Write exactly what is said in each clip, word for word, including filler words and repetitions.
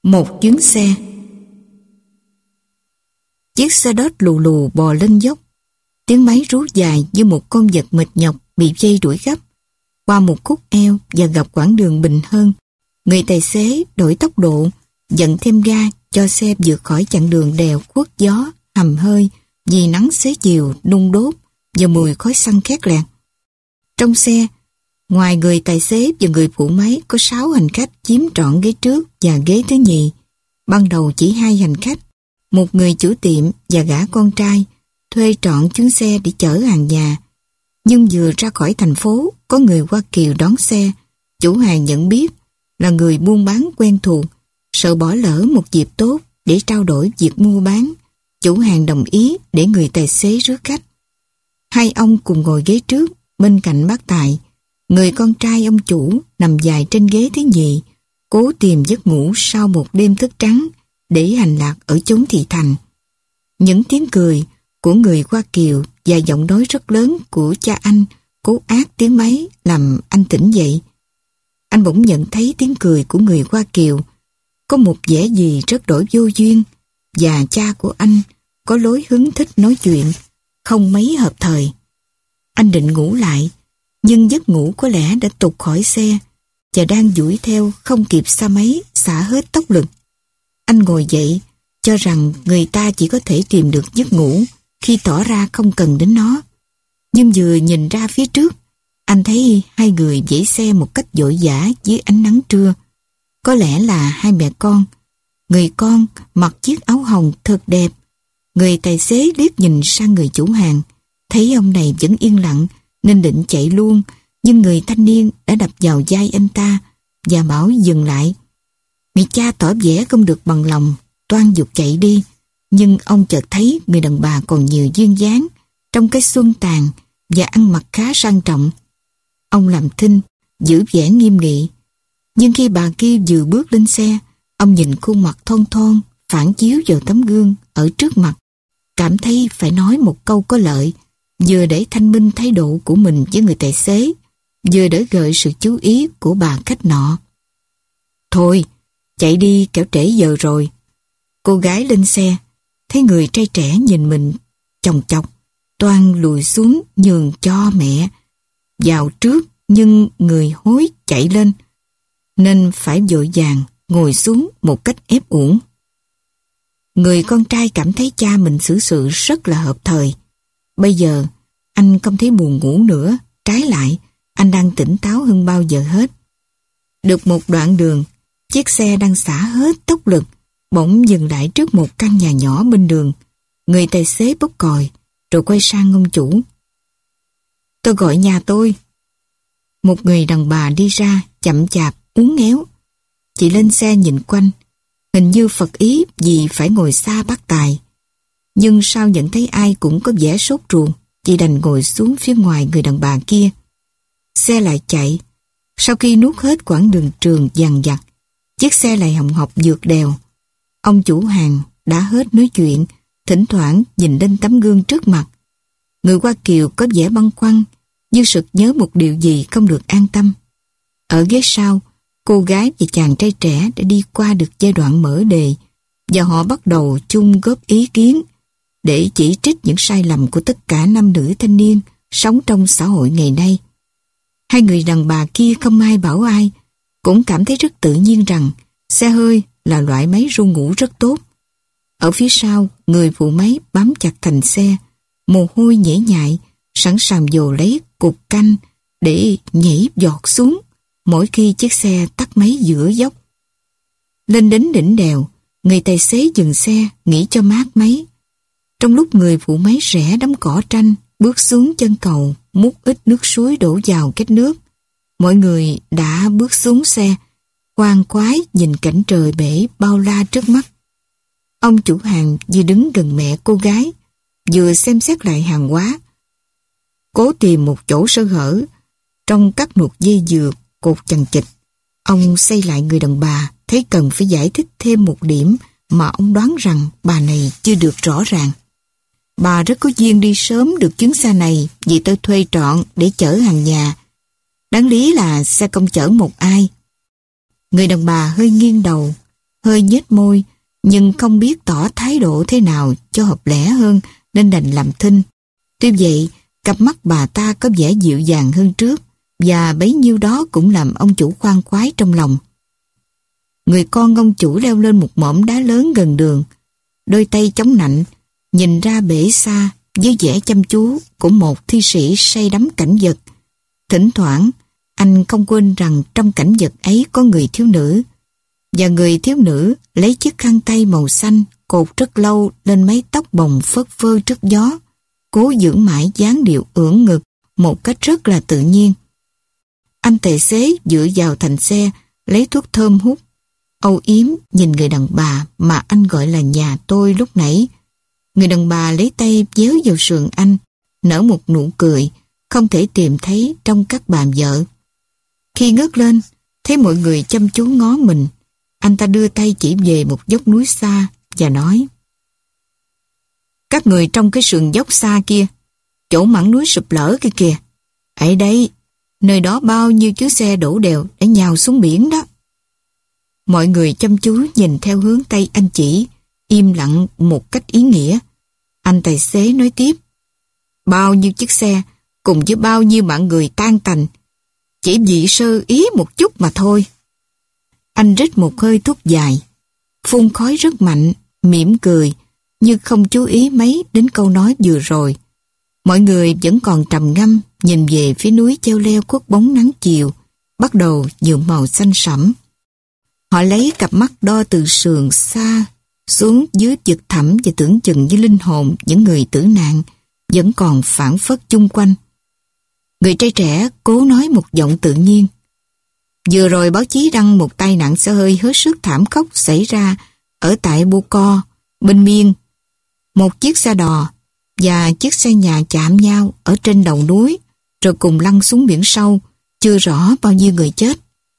Một chuyến xe. Chiếc xe đớt lù lù bò lên dốc. Tiếng máy rú dài như một con vật mệt nhọc bị dây đuổi gấp. Qua một khúc eo và gặp quãng đường bình hơn, người tài xế đổi tốc độ, dặn thêm ga cho xe vượt khỏi chặng đường đèo khuất gió, hầm hơi vì nắng xế chiều nung đốt và mùi khói xăng khét lẹt. Trong xe, ngoài người tài xế và người phụ máy có sáu hành khách chiếm trọn ghế trước và ghế thứ nhì. Ban đầu chỉ hai hành khách, một người chủ tiệm và gã con trai thuê trọn chuyến xe để chở hàng nhà. Nhưng vừa ra khỏi thành phố, có người Hoa Kiều đón xe. Chủ hàng nhận biết là người buôn bán quen thuộc, sợ bỏ lỡ một dịp tốt để trao đổi việc mua bán. Chủ hàng đồng ý để người tài xế rước khách. Hai ông cùng ngồi ghế trước, bên cạnh bác Tài. Người con trai ông chủ nằm dài trên ghế thứ nhì, cố tìm giấc ngủ sau một đêm thức trắng để hành lạc ở chốn thị thành. Những tiếng cười của người Hoa Kiều và giọng nói rất lớn của cha anh cố át tiếng máy làm anh tỉnh dậy. Anh bỗng nhận thấy tiếng cười của người Hoa Kiều có một vẻ gì rất đổi vô duyên, và cha của anh có lối hứng thích nói chuyện không mấy hợp thời. Anh định ngủ lại, nhưng giấc ngủ có lẽ đã tụt khỏi xe và đang duỗi theo không kịp xa mấy xả hết tốc lực. Anh ngồi dậy, cho rằng người ta chỉ có thể tìm được giấc ngủ khi tỏ ra không cần đến nó. Nhưng vừa nhìn ra phía trước, anh thấy hai người dãy xe một cách vội vã dưới ánh nắng trưa. Có lẽ là hai mẹ con. Người con mặc chiếc áo hồng thật đẹp. Người tài xế liếc nhìn sang người chủ hàng, thấy ông này vẫn yên lặng nên định chạy luôn, nhưng người thanh niên đã đập vào vai anh ta và bảo dừng lại. Người cha tỏ vẻ không được bằng lòng, toan giục chạy đi, nhưng ông chợt thấy người đàn bà còn nhiều duyên dáng trong cái xuân tàn và ăn mặc khá sang trọng. Ông làm thinh, giữ vẻ nghiêm nghị. Nhưng khi bà kia vừa bước lên xe, ông nhìn khuôn mặt thon thon phản chiếu vào tấm gương ở trước mặt, cảm thấy phải nói một câu có lợi, vừa để thanh minh thái độ của mình với người tài xế, vừa để gợi sự chú ý của bà khách nọ. Thôi, chạy đi kẻo trễ giờ rồi. Cô gái lên xe, thấy người trai trẻ nhìn mình chòng chọc, toan lùi xuống nhường cho mẹ vào trước, nhưng người hối chạy lên nên phải vội vàng ngồi xuống một cách ép uổng. Người con trai cảm thấy cha mình xử sự rất là hợp thời. Bây giờ anh không thấy buồn ngủ nữa, trái lại anh đang tỉnh táo hơn bao giờ hết. Được một đoạn đường, chiếc xe đang xả hết tốc lực, bỗng dừng lại trước một căn nhà nhỏ bên đường. Người tài xế bốc còi rồi quay sang ông chủ. Tôi gọi nhà tôi. Một người đàn bà đi ra chậm chạp uốn éo. Chị lên xe nhìn quanh, hình như phật ý vì phải ngồi xa bác Tài. Nhưng sao nhận thấy ai cũng có vẻ sốt ruột, chị đành ngồi xuống phía ngoài người đàn bà kia. Xe lại chạy. Sau khi nuốt hết quãng đường trường dằng dặc, chiếc xe lại hồng hộc vượt đèo. Ông chủ hàng đã hết nói chuyện, thỉnh thoảng nhìn lên tấm gương trước mặt. Người Hoa Kiều có vẻ băn khoăn, như sực nhớ một điều gì không được an tâm. Ở ghế sau, cô gái và chàng trai trẻ đã đi qua được giai đoạn mở đề, và họ bắt đầu chung góp ý kiến để chỉ trích những sai lầm của tất cả nam nữ thanh niên sống trong xã hội ngày nay. Hai người đàn bà kia không ai bảo ai, cũng cảm thấy rất tự nhiên rằng xe hơi là loại máy ru ngủ rất tốt. Ở phía sau, người phụ máy bám chặt thành xe, mồ hôi nhễ nhại, sẵn sàng dồ lấy cục canh để nhảy giọt xuống mỗi khi chiếc xe tắt máy giữa dốc. Lên đến đỉnh đèo, người tài xế dừng xe nghỉ cho mát máy. Trong lúc người phụ máy rẽ đám cỏ tranh, bước xuống chân cầu, múc ít nước suối đổ vào két nước, mọi người đã bước xuống xe, khoan khoái nhìn cảnh trời bể bao la trước mắt. Ông chủ hàng vừa đứng gần mẹ cô gái, vừa xem xét lại hàng hóa, cố tìm một chỗ sơ hở trong các nuột dây dừa cột chằng chịt. Ông xây lại người đàn bà, thấy cần phải giải thích thêm một điểm mà ông đoán rằng bà này chưa được rõ ràng. Bà rất có duyên đi sớm được chuyến xe này vì tôi thuê trọn để chở hàng nhà. Đáng lý là xe không chở một ai. Người đàn bà hơi nghiêng đầu, hơi nhếch môi, nhưng không biết tỏ thái độ thế nào cho hợp lẽ hơn nên đành làm thinh. Tuy vậy, cặp mắt bà ta có vẻ dịu dàng hơn trước, và bấy nhiêu đó cũng làm ông chủ khoan khoái trong lòng. Người con ông chủ leo lên một mỏm đá lớn gần đường, đôi tay chống nạnh, nhìn ra bể xa với vẻ chăm chú của một thi sĩ say đắm cảnh vật. Thỉnh thoảng, anh không quên rằng trong cảnh vật ấy có người thiếu nữ, và người thiếu nữ lấy chiếc khăn tay màu xanh cột rất lâu lên mái tóc bồng phất phơ trước gió, cố giữ mãi dáng điệu ưỡn ngực một cách rất là tự nhiên. Anh tài xế dựa vào thành xe, lấy thuốc thơm hút, âu yếm nhìn người đàn bà mà anh gọi là nhà tôi lúc nãy. Người đàn bà lấy tay véo vào sườn anh, nở một nụ cười không thể tìm thấy trong các bà vợ. Khi ngước lên, thấy mọi người chăm chú ngó mình, anh ta đưa tay chỉ về một dốc núi xa và nói: "Các người trong cái sườn dốc xa kia, chỗ mảng núi sụp lở kia kìa, ấy đây, nơi đó bao nhiêu chiếc xe đổ đèo để nhào xuống biển đó." Mọi người chăm chú nhìn theo hướng tay anh chỉ, im lặng một cách ý nghĩa. Anh tài xế nói tiếp: "Bao nhiêu chiếc xe cùng với bao nhiêu mạng người tan tành, chỉ vì sơ ý một chút mà thôi." Anh rít một hơi thuốc dài, phun khói rất mạnh, mỉm cười, như không chú ý mấy đến câu nói vừa rồi. Mọi người vẫn còn trầm ngâm nhìn về phía núi treo leo khuất bóng nắng chiều, bắt đầu nhuộm màu xanh sẫm. Họ lấy cặp mắt đo từ sườn xa xuống dưới vực thẳm và tưởng chừng như linh hồn những người tử nạn vẫn còn phảng phất chung quanh. Người trai trẻ cố nói một giọng tự nhiên: "Vừa rồi báo chí đăng một tai nạn xe hơi hết sức thảm khốc xảy ra ở tại Bô Co, bên Miên. Một chiếc xe đò và chiếc xe nhà chạm nhau ở trên đầu núi, rồi cùng lăn xuống biển sâu, chưa rõ bao nhiêu người chết."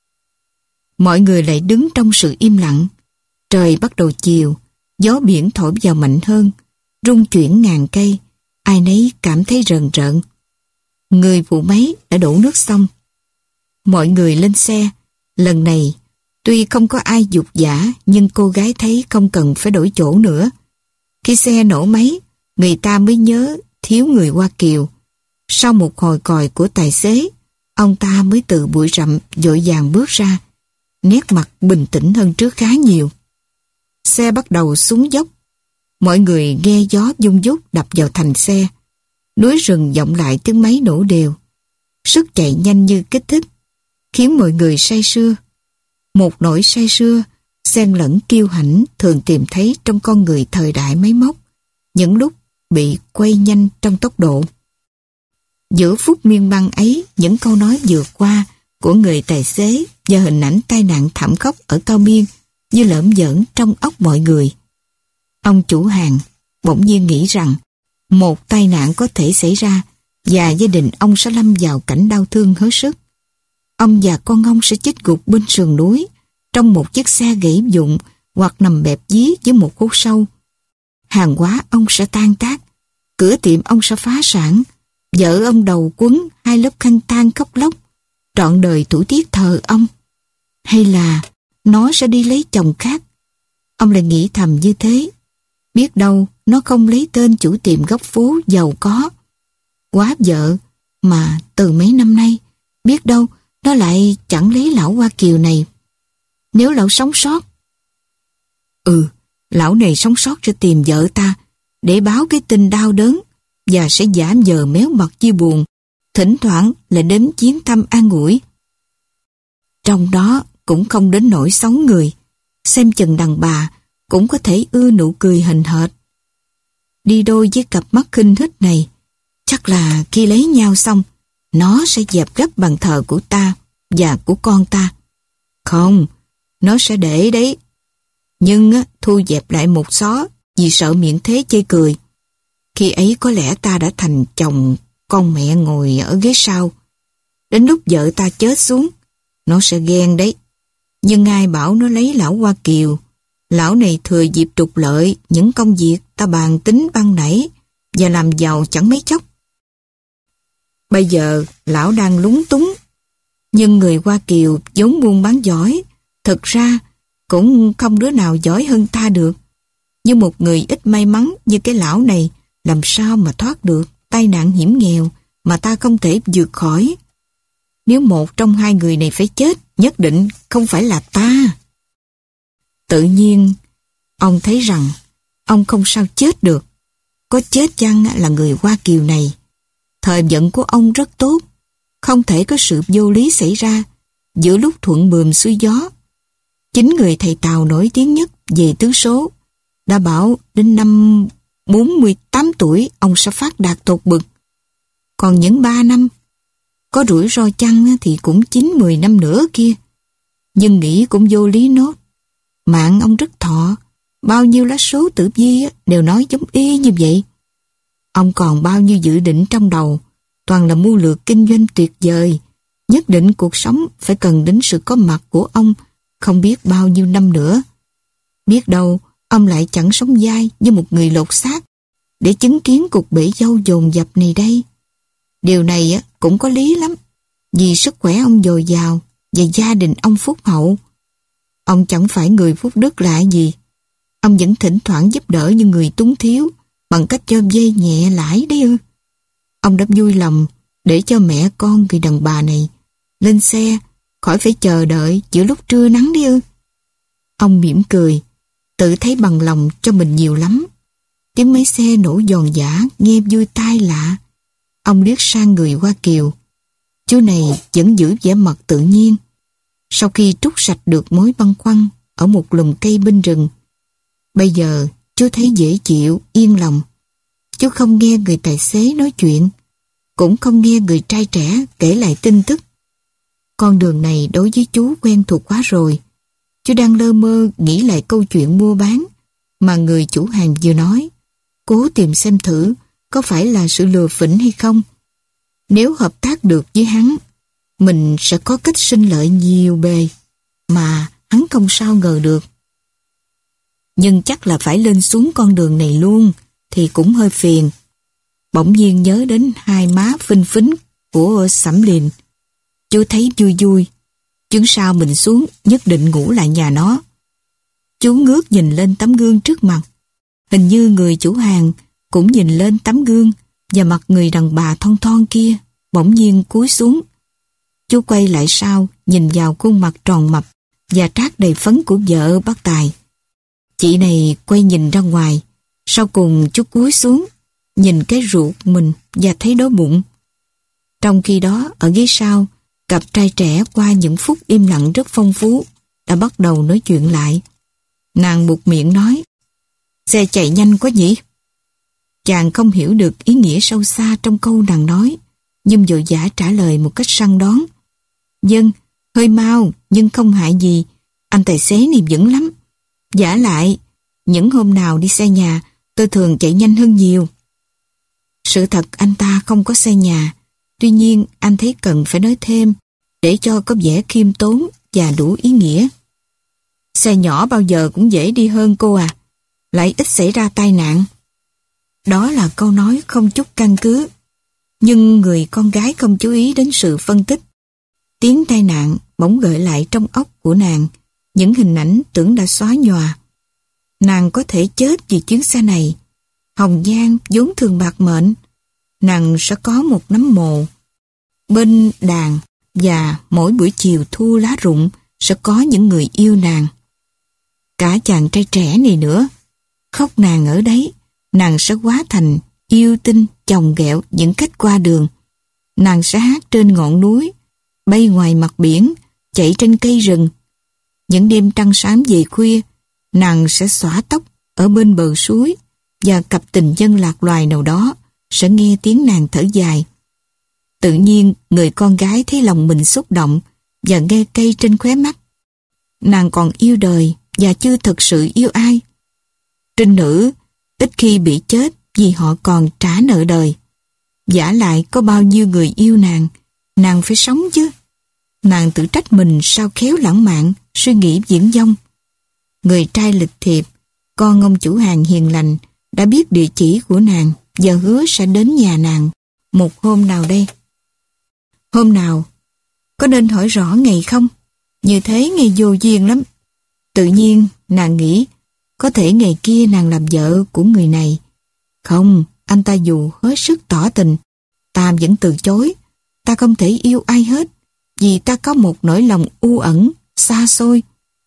Mọi người lại đứng trong sự im lặng. Trời bắt đầu chiều, gió biển thổi vào mạnh hơn, rung chuyển ngàn cây, ai nấy cảm thấy rờn rợn. Người phụ máy đã đổ nước xong. Mọi người lên xe. Lần này, tuy không có ai giục giã, nhưng cô gái thấy không cần phải đổi chỗ nữa. Khi xe nổ máy, người ta mới nhớ thiếu người Hoa Kiều. Sau một hồi còi của tài xế, ông ta mới từ bụi rậm vội vàng bước ra, nét mặt bình tĩnh hơn trước khá nhiều. Xe bắt đầu xuống dốc. Mọi người nghe gió vung vút đập vào thành xe. Núi rừng vọng lại tiếng máy nổ đều. Sức chạy nhanh như kích thích, khiến mọi người say sưa. Một nỗi say sưa, xen lẫn kiêu hãnh thường tìm thấy trong con người thời đại máy móc, những lúc bị quay nhanh trong tốc độ. Giữa phút miên man ấy, những câu nói vừa qua của người tài xế và hình ảnh tai nạn thảm khốc ở Cao Miên như lởm giởn trong óc mọi người. Ông chủ hàng bỗng nhiên nghĩ rằng một tai nạn có thể xảy ra và gia đình ông sẽ lâm vào cảnh đau thương hết sức. Ông và con ông sẽ chết gục bên sườn núi trong một chiếc xe gãy vụn hoặc nằm bẹp dí với một hố sâu. Hàng hóa ông sẽ tan tác, cửa tiệm ông sẽ phá sản, vợ ông đầu quấn hai lớp khăn tang khóc lóc, trọn đời tủi tiếc thờ ông. Hay là nó sẽ đi lấy chồng khác? Ông lại nghĩ thầm như thế. Biết đâu nó không lấy tên chủ tiệm góc phố giàu có, quá vợ mà từ mấy năm nay, biết đâu nó lại chẳng lấy lão Hoa Kiều này. Nếu lão sống sót, Ừ, lão này sống sót sẽ tìm vợ ta để báo cái tin đau đớn và sẽ giả vờ méo mặt chia buồn, thỉnh thoảng lại đến viếng thăm an ủi. Trong đó cũng không đến nỗi xấu người, xem chừng đàn bà cũng có thể ưa nụ cười hời hợt. Đi đôi với cặp mắt khinh hít này, chắc là khi lấy nhau xong, nó sẽ dẹp gấp bàn thờ của ta và của con ta. Không, nó sẽ để đấy. Nhưng á, thu dẹp lại một xó vì sợ miệng thế chê cười. Khi ấy có lẽ ta đã thành chồng con mẹ ngồi ở ghế sau. Đến lúc vợ ta chết xuống, nó sẽ ghen đấy. Nhưng ai bảo nó lấy lão Hoa Kiều? Lão này thừa dịp trục lợi những công việc ta bàn tính ban nãy và làm giàu chẳng mấy chốc. Bây giờ lão đang lúng túng. Nhưng người Hoa Kiều vốn buôn bán giỏi, thực ra cũng không đứa nào giỏi hơn ta được. Nhưng một người ít may mắn như cái lão này làm sao mà thoát được tai nạn hiểm nghèo mà ta không thể vượt khỏi. Nếu một trong hai người này phải chết, nhất định không phải là ta. Tự nhiên, ông thấy rằng ông không sao chết được. Có chết chăng là người Hoa Kiều này. Thời vận của ông rất tốt, không thể có sự vô lý xảy ra giữa lúc thuận buồm xuôi gió. Chính người thầy Tàu nổi tiếng nhất về tứ số đã bảo đến năm bốn mươi tám tuổi ông sẽ phát đạt tột bực. Còn những ba năm, có rủi ro chăng thì cũng chín mười năm nữa kia. Nhưng nghĩ cũng vô lý nốt. Mạng ông rất thọ, bao nhiêu lá số tử vi đều nói giống y như vậy. Ông còn bao nhiêu dự định trong đầu, toàn là mưu lược kinh doanh tuyệt vời. Nhất định cuộc sống phải cần đến sự có mặt của ông không biết bao nhiêu năm nữa. Biết đâu ông lại chẳng sống dai như một người lột xác để chứng kiến cuộc bể dâu dồn dập này đây. Điều này cũng có lý lắm, vì sức khỏe ông dồi dào và gia đình ông phúc hậu. Ông chẳng phải người phúc đức lạ gì. Ông vẫn thỉnh thoảng giúp đỡ những người túng thiếu bằng cách cho vay nhẹ lãi đấy ư. Ông đã vui lòng để cho mẹ con người đàn bà này lên xe khỏi phải chờ đợi giữa lúc trưa nắng đi ư. Ông mỉm cười, tự thấy bằng lòng cho mình nhiều lắm. Tiếng máy xe nổ giòn giã nghe vui tai lạ. Ông liếc sang người Hoa Kiều. Chú này vẫn giữ vẻ mặt tự nhiên. Sau khi trút sạch được mối băn khoăn ở một lùm cây bên rừng, bây giờ chú thấy dễ chịu, yên lòng. Chú không nghe người tài xế nói chuyện, cũng không nghe người trai trẻ kể lại tin tức. Con đường này đối với chú quen thuộc quá rồi. Chú đang lơ mơ nghĩ lại câu chuyện mua bán mà người chủ hàng vừa nói, cố tìm xem thử có phải là sự lừa phỉnh hay không. Nếu hợp tác được với hắn, mình sẽ có cách sinh lợi nhiều bề mà hắn không sao ngờ được. Nhưng chắc là phải lên xuống con đường này luôn thì cũng hơi phiền. Bỗng nhiên nhớ đến hai má phinh phính của Sẩm Liền. Chú thấy vui vui. Chứng sao mình xuống nhất định ngủ lại nhà nó. Chú ngước nhìn lên tấm gương trước mặt. Hình như người chủ hàng cũng nhìn lên tấm gương và mặt người đàn bà thon thon kia bỗng nhiên cúi xuống. Chú quay lại sau nhìn vào khuôn mặt tròn mập và trát đầy phấn của vợ bác Tài. Chị này quay nhìn ra ngoài. Sau cùng chú cúi xuống nhìn cái ruột mình và thấy đói bụng. Trong khi đó ở ghế sau, cặp trai trẻ qua những phút im lặng rất phong phú đã bắt đầu nói chuyện lại. Nàng buột miệng nói, xe chạy nhanh quá nhỉ? Chàng không hiểu được ý nghĩa sâu xa trong câu nàng nói, nhưng vội vã trả lời một cách săn đón. Vâng, hơi mau nhưng không hại gì, anh tài xế này vững lắm. Vả lại, những hôm nào đi xe nhà, tôi thường chạy nhanh hơn nhiều. Sự thật anh ta không có xe nhà, tuy nhiên anh thấy cần phải nói thêm để cho có vẻ khiêm tốn và đủ ý nghĩa. Xe nhỏ bao giờ cũng dễ đi hơn cô à, lại ít xảy ra tai nạn. Đó là câu nói không chút căn cứ, nhưng người con gái không chú ý đến sự phân tích. Tiếng tai nạn bỗng gợi lại trong óc của nàng những hình ảnh tưởng đã xóa nhòa. Nàng có thể chết vì chuyến xe này. Hồng Giang vốn thường bạc mệnh, nàng sẽ có một nấm mồ bên đàn và mỗi buổi chiều thu lá rụng sẽ có những người yêu nàng. Cả chàng trai trẻ này nữa, khóc nàng ở đấy, nàng sẽ hóa thành yêu tinh chồng ghẹo những cách qua đường. Nàng sẽ hát trên ngọn núi, bay ngoài mặt biển, chạy trên cây rừng. Những đêm trăng sáng về khuya, nàng sẽ xõa tóc ở bên bờ suối và cặp tình nhân lạc loài nào đó sẽ nghe tiếng nàng thở dài. Tự nhiên người con gái thấy lòng mình xúc động và nghe cây trên khóe mắt. Nàng còn yêu đời và chưa thực sự yêu ai. Trinh nữ ít khi bị chết vì họ còn trả nợ đời. Vả lại có bao nhiêu người yêu nàng, nàng phải sống chứ. Nàng tự trách mình sao khéo lãng mạn, suy nghĩ viển vông. Người trai lịch thiệp, con ông chủ hàng hiền lành, đã biết địa chỉ của nàng và hứa sẽ đến nhà nàng một hôm nào đây. Hôm nào? Có nên hỏi rõ ngày không? Như thế ngày vô duyên lắm. Tự nhiên nàng nghĩ, có thể ngày kia nàng làm vợ của người này. Không, anh ta dù hết sức tỏ tình, ta vẫn từ chối. Ta không thể yêu ai hết, vì ta có một nỗi lòng u ẩn, xa xôi.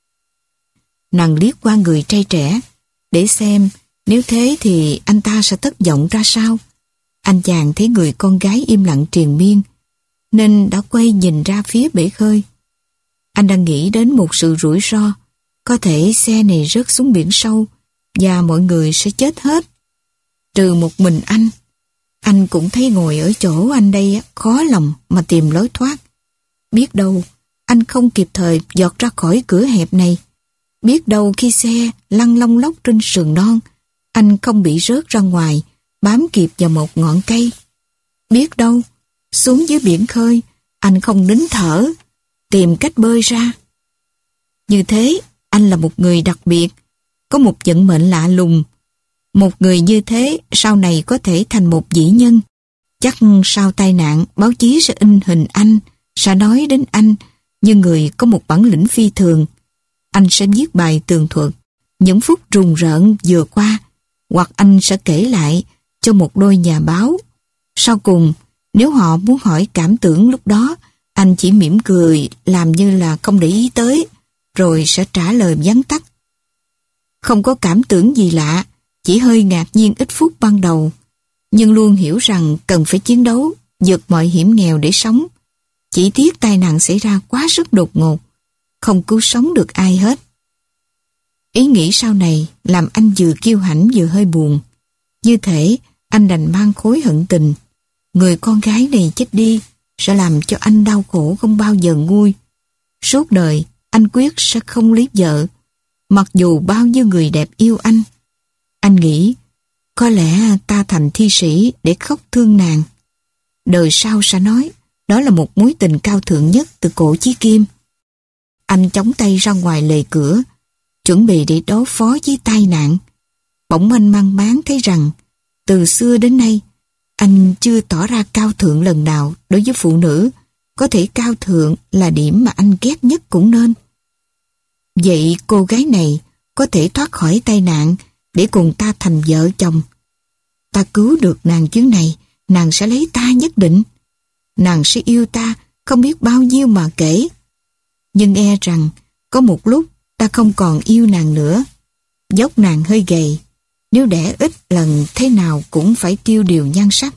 Nàng liếc qua người trai trẻ, để xem nếu thế thì anh ta sẽ thất vọng ra sao. Anh chàng thấy người con gái im lặng triền miên, nên đã quay nhìn ra phía bể khơi. Anh đang nghĩ đến một sự rủi ro, có thể xe này rớt xuống biển sâu và mọi người sẽ chết hết. Trừ một mình anh. Anh cũng thấy ngồi ở chỗ anh đây khó lòng mà tìm lối thoát. Biết đâu anh không kịp thời giọt ra khỏi cửa hẹp này. Biết đâu khi xe lăn long lóc trên sườn non, anh không bị rớt ra ngoài, bám kịp vào một ngọn cây. Biết đâu xuống dưới biển khơi, anh không nín thở, tìm cách bơi ra. Như thế, anh là một người đặc biệt, có một vận mệnh lạ lùng. Một người như thế sau này có thể thành một vĩ nhân. Chắc sau tai nạn, báo chí sẽ in hình anh, sẽ nói đến anh như người có một bản lĩnh phi thường. Anh sẽ viết bài tường thuật những phút rùng rợn vừa qua, hoặc anh sẽ kể lại cho một đôi nhà báo. Sau cùng, nếu họ muốn hỏi cảm tưởng lúc đó, anh chỉ mỉm cười làm như là không để ý tới, rồi sẽ trả lời vắn tắt. Không có cảm tưởng gì lạ, chỉ hơi ngạc nhiên ít phút ban đầu, nhưng luôn hiểu rằng cần phải chiến đấu, vượt mọi hiểm nghèo để sống. Chỉ tiếc tai nạn xảy ra quá sức đột ngột, không cứu sống được ai hết. Ý nghĩ sau này làm anh vừa kiêu hãnh vừa hơi buồn. Như thể anh đành mang khối hận tình. Người con gái này chết đi sẽ làm cho anh đau khổ không bao giờ nguôi. Suốt đời anh quyết sẽ không lấy vợ, mặc dù bao nhiêu người đẹp yêu anh. Anh nghĩ, có lẽ ta thành thi sĩ để khóc thương nàng. Đời sau sẽ nói, đó là một mối tình cao thượng nhất từ cổ chí kim. Anh chống tay ra ngoài lề cửa, chuẩn bị để đối phó với tai nạn. Bỗng anh mang máng thấy rằng, từ xưa đến nay, anh chưa tỏ ra cao thượng lần nào đối với phụ nữ. Có thể cao thượng là điểm mà anh ghét nhất cũng nên. Vậy cô gái này có thể thoát khỏi tai nạn để cùng ta thành vợ chồng. Ta cứu được nàng chuyến này, nàng sẽ lấy ta nhất định. Nàng sẽ yêu ta không biết bao nhiêu mà kể. Nhưng e rằng có một lúc ta không còn yêu nàng nữa. Dốc nàng hơi gầy, nếu đẻ ít lần thế nào cũng phải tiêu điều nhan sắc.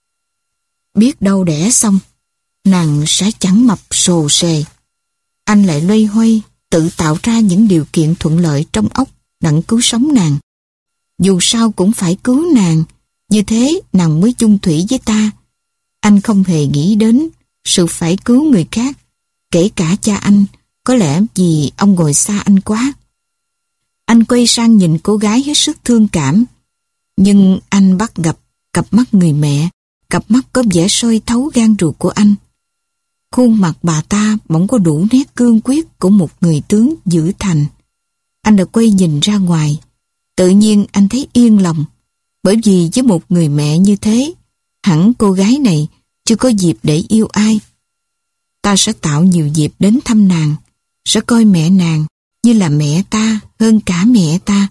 Biết đâu đẻ xong, nàng sẽ chẳng mập sồ sề. Anh lại loay hoay tự tạo ra những điều kiện thuận lợi trong óc đặng cứu sống nàng. Dù sao cũng phải cứu nàng, như thế nàng mới chung thủy với ta. Anh không hề nghĩ đến sự phải cứu người khác, kể cả cha anh, có lẽ vì ông ngồi xa anh quá. Anh quay sang nhìn cô gái hết sức thương cảm, nhưng anh bắt gặp cặp mắt người mẹ, cặp mắt có vẻ soi thấu gan ruột của anh. Khuôn mặt bà ta bỗng có đủ nét cương quyết của một người tướng giữ thành. Anh đã quay nhìn ra ngoài, tự nhiên anh thấy yên lòng, bởi vì với một người mẹ như thế, hẳn cô gái này chưa có dịp để yêu ai. Ta sẽ tạo nhiều dịp đến thăm nàng, sẽ coi mẹ nàng như là mẹ ta hơn cả mẹ ta.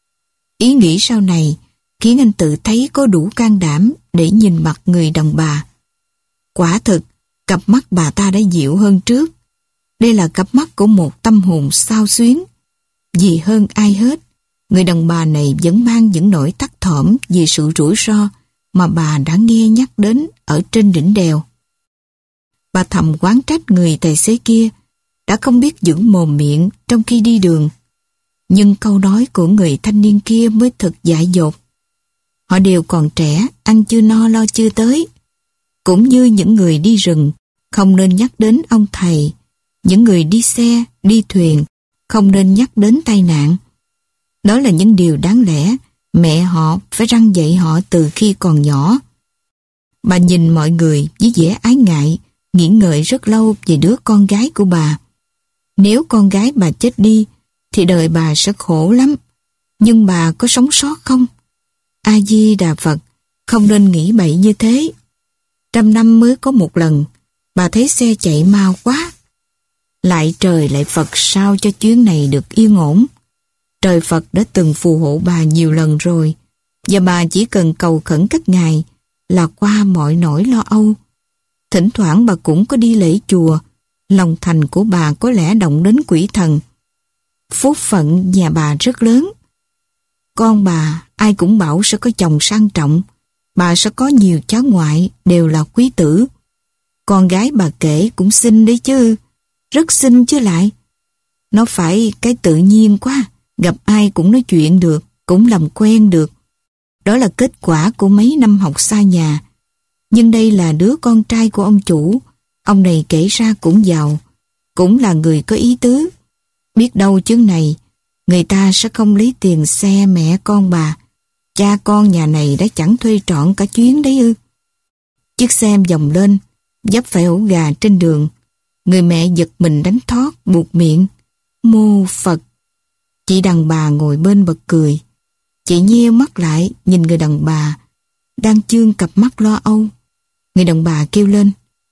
Ý nghĩ sau này khiến anh tự thấy có đủ can đảm để nhìn mặt người đàn bà. Quả thực, cặp mắt bà ta đã dịu hơn trước. Đây là cặp mắt của một tâm hồn xao xuyến. Vì hơn ai hết, người đàn bà này vẫn mang những nỗi thấp thỏm vì sự rủi ro mà bà đã nghe nhắc đến ở trên đỉnh đèo. Bà thầm oán trách người tài xế kia đã không biết giữ mồm miệng trong khi đi đường. Nhưng câu nói của người thanh niên kia mới thật dại dột. Họ đều còn trẻ, ăn chưa no lo chưa tới. Cũng như những người đi rừng, không nên nhắc đến ông thầy. Những người đi xe, đi thuyền, không nên nhắc đến tai nạn. Đó là những điều đáng lẽ mẹ họ phải răn dạy họ từ khi còn nhỏ. Bà nhìn mọi người với vẻ ái ngại, nghĩ ngợi rất lâu về đứa con gái của bà. Nếu con gái bà chết đi, thì đời bà sẽ khổ lắm. Nhưng bà có sống sót không? A-di-đà Phật, không nên nghĩ bậy như thế. Trăm năm mới có một lần, bà thấy xe chạy mau quá. Lại trời lại Phật sao cho chuyến này được yên ổn. Trời Phật đã từng phù hộ bà nhiều lần rồi, và bà chỉ cần cầu khẩn các ngài là qua mọi nỗi lo âu. Thỉnh thoảng bà cũng có đi lễ chùa, lòng thành của bà có lẽ động đến quỷ thần. Phúc phận nhà bà rất lớn. Con bà ai cũng bảo sẽ có chồng sang trọng, bà sẽ có nhiều cháu ngoại đều là quý tử. Con gái bà kể cũng xinh đấy chứ, rất xinh chứ lại. Nó phải cái tự nhiên quá, gặp ai cũng nói chuyện được, cũng làm quen được. Đó là kết quả của mấy năm học xa nhà. Nhưng đây là đứa con trai của ông chủ, ông này kể ra cũng giàu, cũng là người có ý tứ. Biết đâu chừng này, người ta sẽ không lấy tiền xe mẹ con bà. Cha con nhà này đã chẳng thuê trọn cả chuyến đấy ư. Chiếc xe vòng lên, dấp phải ổ gà trên đường. Người mẹ giật mình đánh thót, buột miệng. Mô Phật! Chị đàn bà ngồi bên bật cười. Chị nheo mắt lại nhìn người đàn bà đang chương cặp mắt lo âu. Người đàn bà kêu lên.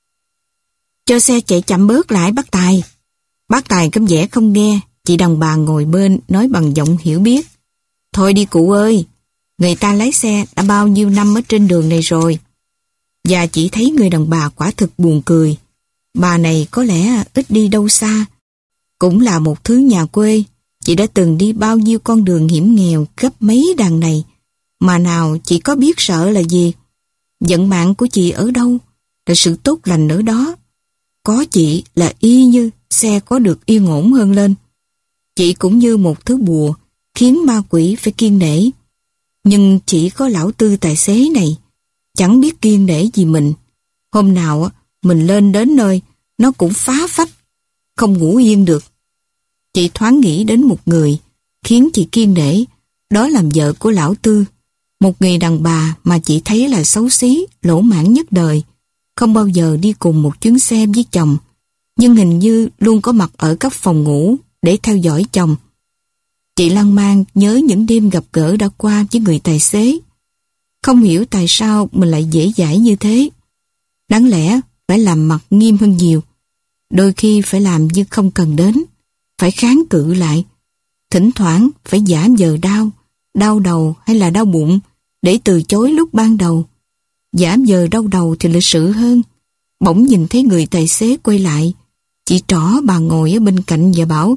Cho xe chạy chậm bớt lại bác Tài. Bác Tài cấm vẻ không nghe. Chị đàn bà ngồi bên nói bằng giọng hiểu biết. Thôi đi cụ ơi, người ta lái xe đã bao nhiêu năm ở trên đường này rồi. Và chị thấy người đàn bà quả thực buồn cười. Bà này có lẽ ít đi đâu xa. Cũng là một thứ nhà quê. Chị đã từng đi bao nhiêu con đường hiểm nghèo gấp mấy đằng này. Mà nào chị có biết sợ là gì. Vận mạng của chị ở đâu là sự tốt lành ở đó. Có chị là y như xe có được yên ổn hơn lên. Chị cũng như một thứ bùa khiến ma quỷ phải kiêng nể. Nhưng chỉ có lão Tư tài xế này chẳng biết kiêng nể gì mình. Hôm nào mình lên đến nơi nó cũng phá phách, không ngủ yên được. Chị thoáng nghĩ đến một người khiến chị kiêng nể, đó là vợ của lão Tư. Một người đàn bà mà chị thấy là xấu xí, lỗ mãn nhất đời, không bao giờ đi cùng một chuyến xe với chồng, nhưng hình như luôn có mặt ở các phòng ngủ để theo dõi chồng. Chị lan man nhớ những đêm gặp gỡ đã qua với người tài xế. Không hiểu tại sao mình lại dễ dãi như thế. Đáng lẽ phải làm mặt nghiêm hơn nhiều. Đôi khi phải làm như không cần đến, phải kháng cự lại. Thỉnh thoảng phải giả vờ đau, đau đầu hay là đau bụng để từ chối lúc ban đầu. Giả vờ đau đầu thì lịch sự hơn. Bỗng nhìn thấy người tài xế quay lại, chị trỏ bà ngồi ở bên cạnh và bảo: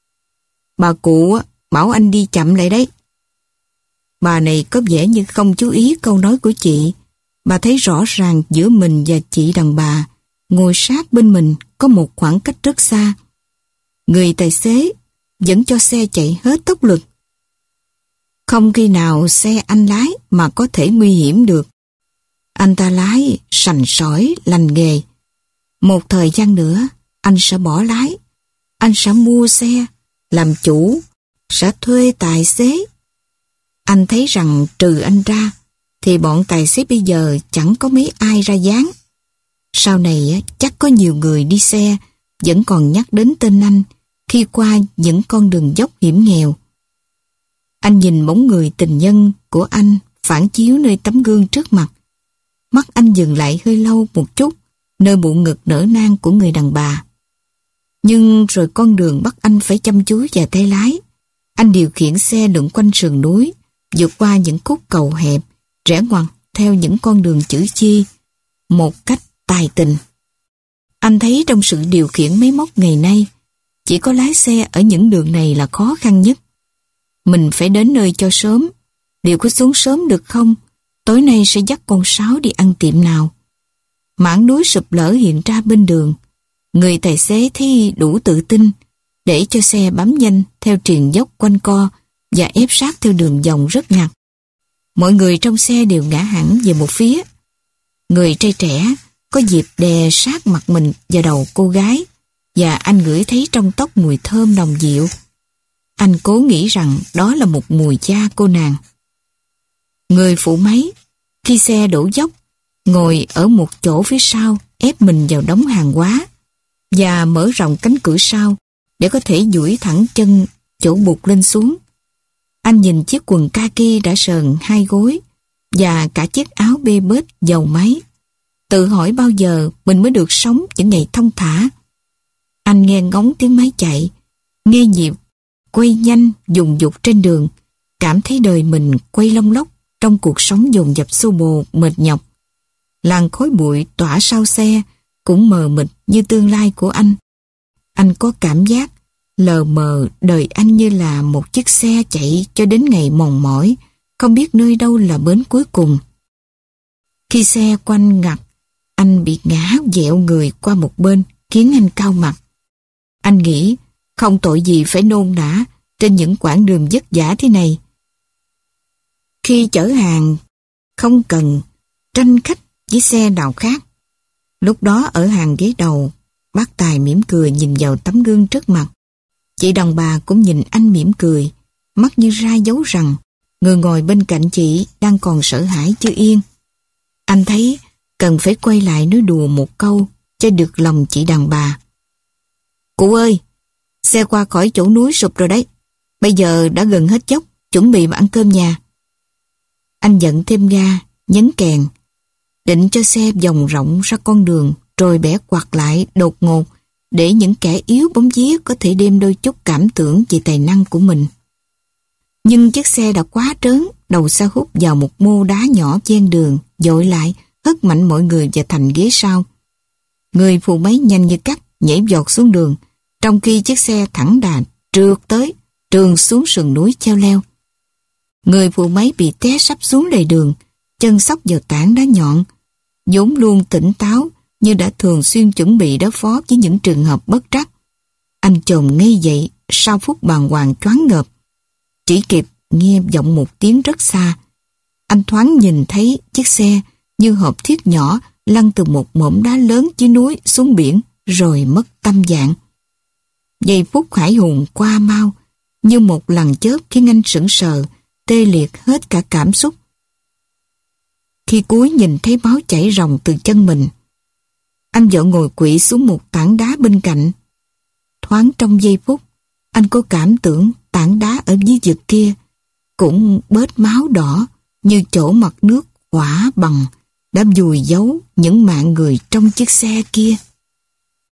Bà cụ bảo anh đi chậm lại đấy. Bà này có vẻ như không chú ý câu nói của chị. Bà thấy rõ ràng giữa mình và chị đàn bà ngồi sát bên mình có một khoảng cách rất xa. Người tài xế vẫn cho xe chạy hết tốc lực. Không khi nào xe anh lái mà có thể nguy hiểm được. Anh ta lái sành sỏi lành nghề. Một thời gian nữa anh sẽ bỏ lái. Anh sẽ mua xe, làm chủ, sẽ thuê tài xế. Anh thấy rằng trừ anh ra thì bọn tài xế bây giờ chẳng có mấy ai ra dáng. Sau này chắc có nhiều người đi xe vẫn còn nhắc đến tên anh khi qua những con đường dốc hiểm nghèo. Anh nhìn bóng người tình nhân của anh phản chiếu nơi tấm gương trước mặt. Mắt anh dừng lại hơi lâu một chút nơi bộ ngực nở nang của người đàn bà. Nhưng rồi con đường bắt anh phải chăm chú vào tay lái. Anh điều khiển xe lượn quanh sườn núi, vượt qua những khúc cầu hẹp, rẽ ngoặt theo những con đường chữ chi, một cách tài tình. Anh thấy trong sự điều khiển máy móc ngày nay, chỉ có lái xe ở những đường này là khó khăn nhất. Mình phải đến nơi cho sớm. Liệu có xuống sớm được không? Tối nay sẽ dắt con Sáu đi ăn tiệm nào? Mảng núi sụp lở hiện ra bên đường. Người tài xế thì đủ tự tin để cho xe bám nhanh theo triền dốc quanh co và ép sát theo đường vòng rất ngặt. Mọi người trong xe đều ngã hẳn về một phía. Người trai trẻ có dịp đè sát mặt mình vào đầu cô gái và anh ngửi thấy trong tóc mùi thơm nồng dịu. Anh cố nghĩ rằng đó là một mùi da cô nàng. Người phụ máy, khi xe đổ dốc, ngồi ở một chỗ phía sau ép mình vào đống hàng hóa và mở rộng cánh cửa sau để có thể duỗi thẳng chân chỗ buộc lên xuống. Anh nhìn chiếc quần kaki đã sờn hai gối và cả chiếc áo bê bết dầu máy. Tự hỏi bao giờ mình mới được sống những ngày thong thả. Anh nghe ngóng tiếng máy chạy, nghe nhịp quay nhanh dùng dục trên đường, cảm thấy đời mình quay long lóc trong cuộc sống dồn dập xô bồ mệt nhọc. Làn khói bụi tỏa sau xe cũng mờ mịt như tương lai của anh. Anh có cảm giác lờ mờ đời anh như là một chiếc xe chạy cho đến ngày mòn mỏi, không biết nơi đâu là bến cuối cùng. Khi xe quanh ngặt, anh bị ngã dẹo người qua một bên, khiến anh cau mặt. Anh nghĩ không tội gì phải nôn nã trên những quãng đường vất vả thế này. Khi chở hàng, không cần tranh khách với xe nào khác. Lúc đó ở hàng ghế đầu, bác Tài mỉm cười nhìn vào tấm gương trước mặt. Chị đàn bà cũng nhìn anh mỉm cười, mắt như ra dấu rằng người ngồi bên cạnh chị đang còn sợ hãi chưa yên. Anh thấy cần phải quay lại nói đùa một câu cho được lòng chị đàn bà. Cụ ơi, xe qua khỏi chỗ núi sụp rồi đấy. Bây giờ đã gần hết dốc, chuẩn bị mà ăn cơm nhà. Anh giận thêm ga, nhấn kèn, định cho xe vòng rộng ra con đường rồi bẻ quạt lại đột ngột để những kẻ yếu bóng vía có thể đem đôi chút cảm tưởng về tài năng của mình. Nhưng chiếc xe đã quá trớn, đầu xe hút vào một mô đá nhỏ ven đường, dội lại, hất mạnh mọi người vào thành ghế sau. Người phụ máy nhanh như cắt nhảy vọt xuống đường, trong khi chiếc xe thẳng đà trượt tới, trườn xuống sườn núi treo leo. Người phụ máy bị té sắp xuống lề đường, chân xóc vào tảng đá nhọn, vốn luôn tỉnh táo như đã thường xuyên chuẩn bị đối phó với những trường hợp bất trắc. Anh chồm ngay dậy sau phút bàng hoàng choáng ngợp. Chỉ kịp nghe vọng một tiếng rất xa. Anh thoáng nhìn thấy chiếc xe như hộp thiết nhỏ lăn từ một mỏm đá lớn dưới núi xuống biển rồi mất tâm dạng. Giây phút hải hùng qua mau như một lần chớp khiến anh sững sờ, tê liệt hết cả cảm xúc. Khi cúi nhìn thấy máu chảy ròng từ chân mình, anh vội ngồi quỵ xuống một tảng đá bên cạnh. Thoáng trong giây phút, anh có cảm tưởng tảng đá ở dưới vực kia cũng bớt máu đỏ như chỗ mặt nước hỏa bằng đã vùi giấu những mạng người trong chiếc xe kia.